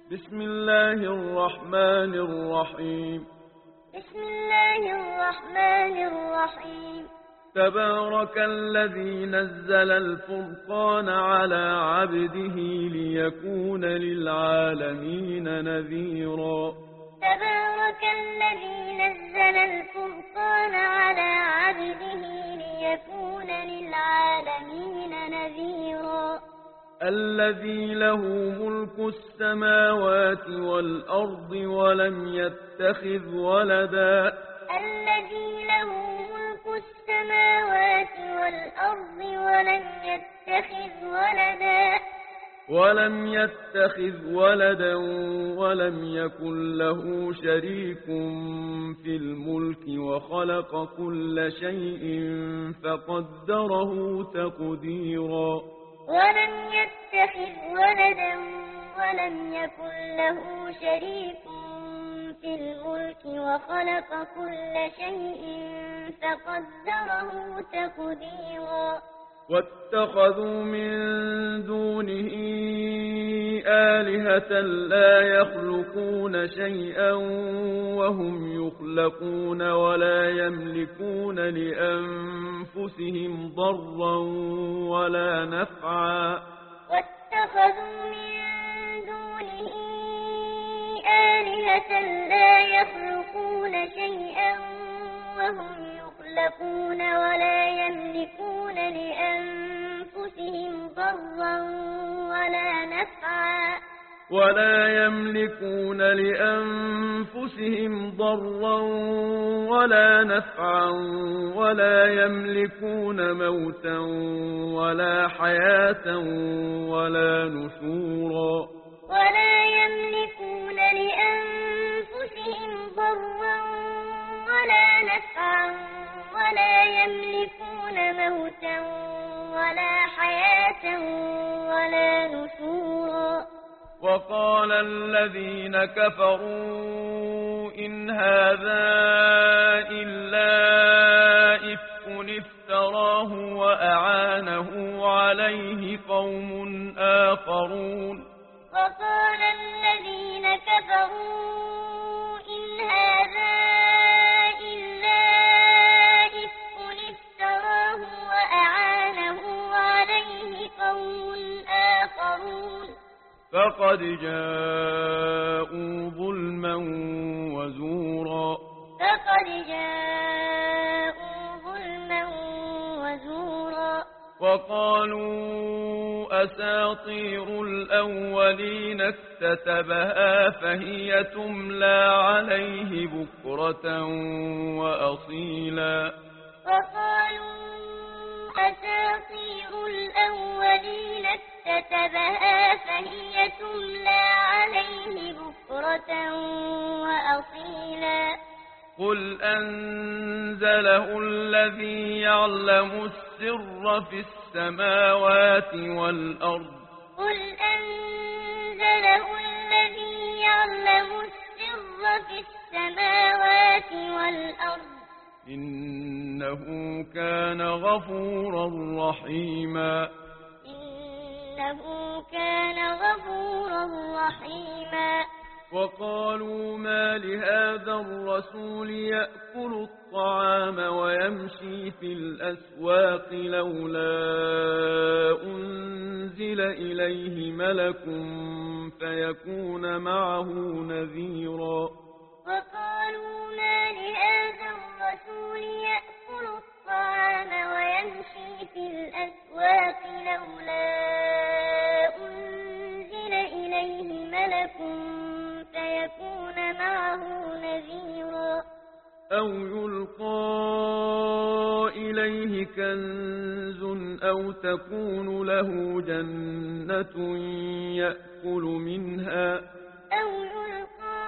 بسم الله الرحمن الرحيم. بسم الله الرحمن الرحيم. تبارك الذي نزل الفرقان على عبده ليكون للعالمين نذيرا. تبارك الذي نزل الفرقان على عبده ليكون للعالمين نذيرا. الذي له ملك السماوات والأرض ولم يتخذ ولدا. الذي له ملك السماوات والأرض ولم يكن له شريك في الملك وخلق كل شيء فقدره تقديرا. ولم يتخذ ولدا ولم يكن له شريك في الملك وخلق كل شيء فقدره تقديرا. واتخذوا من دونه آلهة لا يخلقون شيئا وهم يخلقون ولا يملكون لأنفسهم ضرا ولا نفعا. واتخذوا من دونه آلهة لا يخلقون شيئا وهم يخلقون ولا يملكون لأنفسهم ضرا ولا نفعا ولا يملكون موتا ولا حياة ولا نشورا. ولا يملكون لأنفسهم ضرا ولا نفعا ولا يملكون موتا ولا حياة ولا نشورا. وقال الذين كفروا إن هذا إلا إفك افتراه وأعانه عليه قوم آخرون. وقال الذين كفروا إن هذا إلا إفك افتراه وأعانه عليه قوم آخرون. فقد جاءوا ظلما وزورا. وقالوا أساطير الأولين اكتتبها فهي تملى عليه بكرة وأصيلا. وقالوا أساطير الأولين اكتتبها فهي تملى عليه بكرة وأصيلا. قل أنزله الذي يعلم السر في السماوات والأرض. قل أنزله الذي يعلم السر في السماوات والأرض. إنه كان غفورا رحيما. وقالوا ما لهذا الرسول يأكل الطعام ويمشي في الأسواق لولا أنزل إليه ملك فيكون معه نذيرا. وقالوا ما لهذا الرسول يأكل الطعام ويمشي في الأسواق لولا أنزل إليه ملك فيكون معه نذيرا. أو يلقى إليه كنز أو تكون له جنة يأكل منها. أو يلقى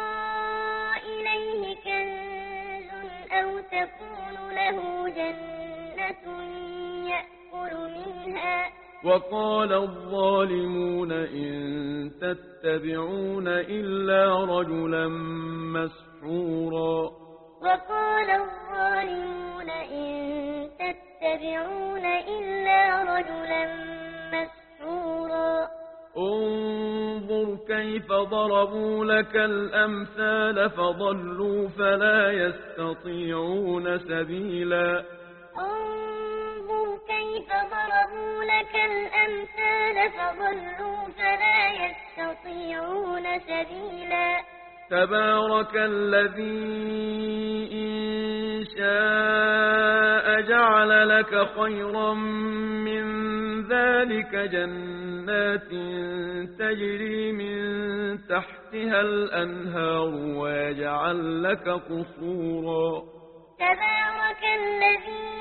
إليه كنز أو تكون له جنة يأكل منها. وقال الظالمون إن تتبعون إلا رجلا مسحورا. وقال الظالمون إن تتبعون إلا رجلا مسحورا. انظر كيف ضربوا لك الأمثال فضلوا فلا يستطيعون سبيلا انظر كيف ضربوا لك الأمثال فضلوا فلا يستطيعون سبيلا تبارك الذي إن شاء جعل لك خيرا من ذلك جنات تجري من تحتها الأنهار ويجعل لك قصورا تبارك الذي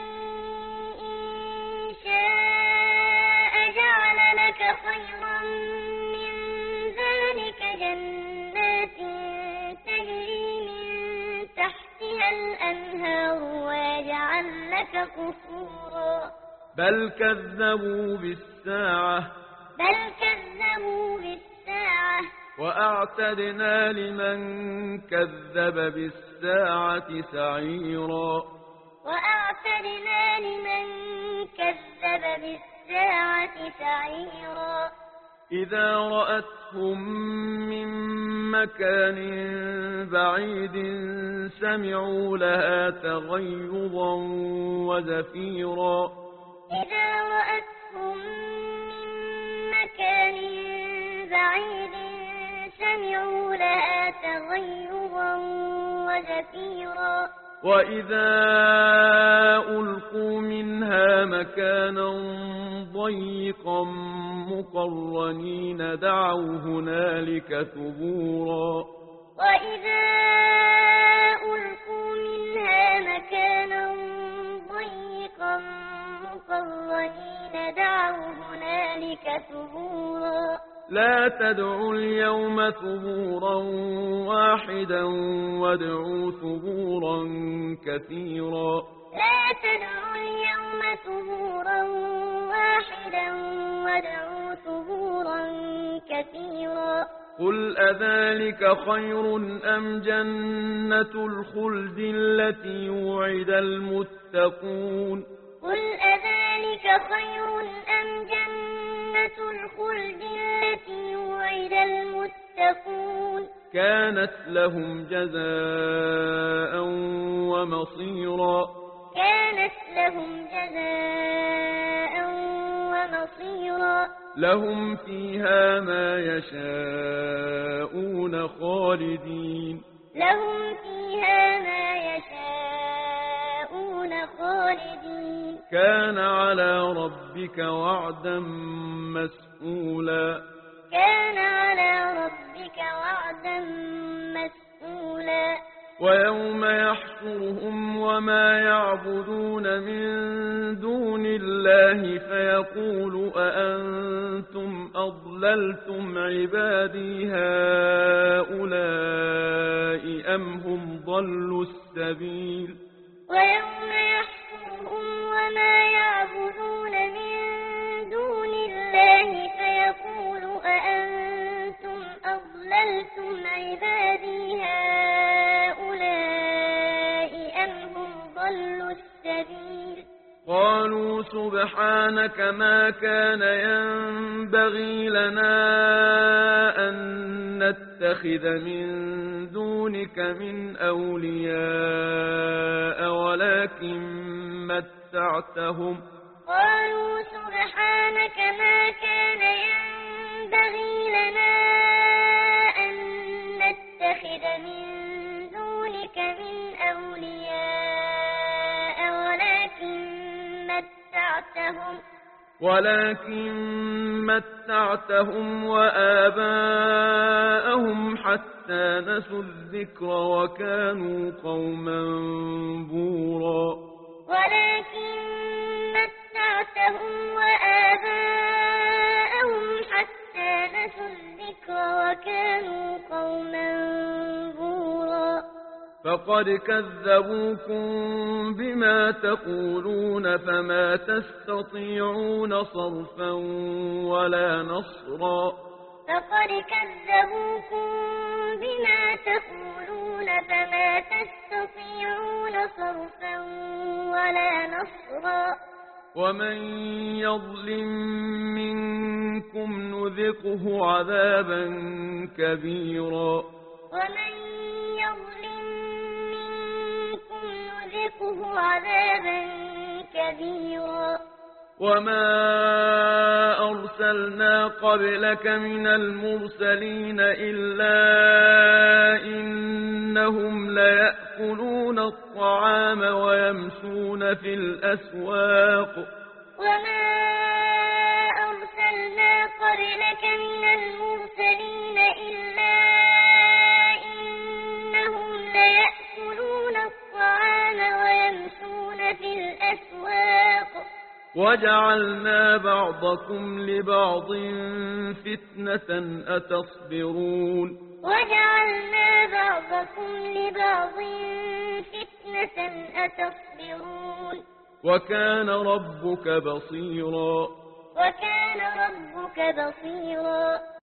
إن شاء جعل لك خيرا من ذلك جنات تجري من تحتها الأنهار ويجعل لك قصورا بل كذبوا بالساعة وأعتدنا لمن كذب بالساعة سعيرا إذا رأتهم من مكان بعيد سمعوا لها تغيظا وزفيرا إذا رأتهم من مكان بعيد سمعوا لها تغيظا وزفيرا وإذا ألقوا منها مكانا ضيقا مقرنين دعوا هنالك ثبورا وإذا ألقوا منها مكانا ضيقا مقرنين دعوا هنالك ثبورا لا تدعوا اليوم ثبورا واحدا وادعوا ثبورا كثيرا لا تدعوا اليوم ثبورا واحدا وادعوا ثبورا كثيرا قل أذلك خير أم جنة الخلد التي يوعد المتقون قل أذلك خير أم جنة الخلد التي يوعد المتقون كانت لهم جزاء ومصيرا لهم فيها ما يشاءون خالدين كان على ربك وعدا مسئولا ويوم يحشرهم وما يعبدون من دون الله فيقول أأنتم أضللتم عبادي هؤلاء أم هم ضلوا السبيل ويوم يحشرهم وما يعبدون من دون الله فيقول أأنتم أضللتم عبادي هؤلاء أم هم ضلوا السبيل قالوا سبحانك ما كان ينبغي لنا أن نتخذ من دونك من أولياء ولكن متعتهم قالوا سبحانك ما كان ينبغي لنا أن نتخذ من دونك من أولياء ولكن متعتهم وآباءهم حتى نسوا الذكر وكانوا قوما بورا ولكن متعتهم وآباءهم حتى نسوا الذكر وكانوا قوما بورا فقد كذبوكم بما تقولون فما تستطيعون صرفا ولا نصرا فقد كذبوكم بما تقولون فما تستطيعون صرفا ولا نصرا ومن يظلم منكم نذقه عذابا كبيرا ومن يظلم منكم نذقه عذابا كبيرا وما أرسلنا قبلك من المرسلين إلا إنهم ليأكلون الطعام ويمشون في الأسواق وما أرسلنا قبلك من المرسلين إلا إنهم ليأكلون الطعام ويمشون في الأسواق وجعلنا بعضكم لبعض فتنة أتصبرون وجعلنا بعضكم لبعض فتنة أتصبرون وكان ربك بصيرا وكان ربك بصيرا